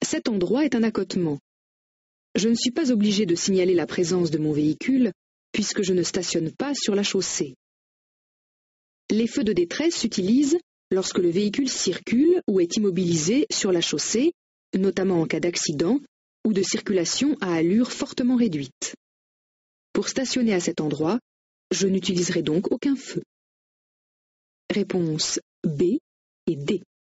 Cet endroit est un accotement. Je ne suis pas obligé de signaler la présence de mon véhicule puisque je ne stationne pas sur la chaussée. Les feux de détresse s'utilisent lorsque le véhicule circule ou est immobilisé sur la chaussée, notamment en cas d'accident ou de circulation à allure fortement réduite. Pour stationner à cet endroit, je n'utiliserai donc aucun feu. Réponse B et D.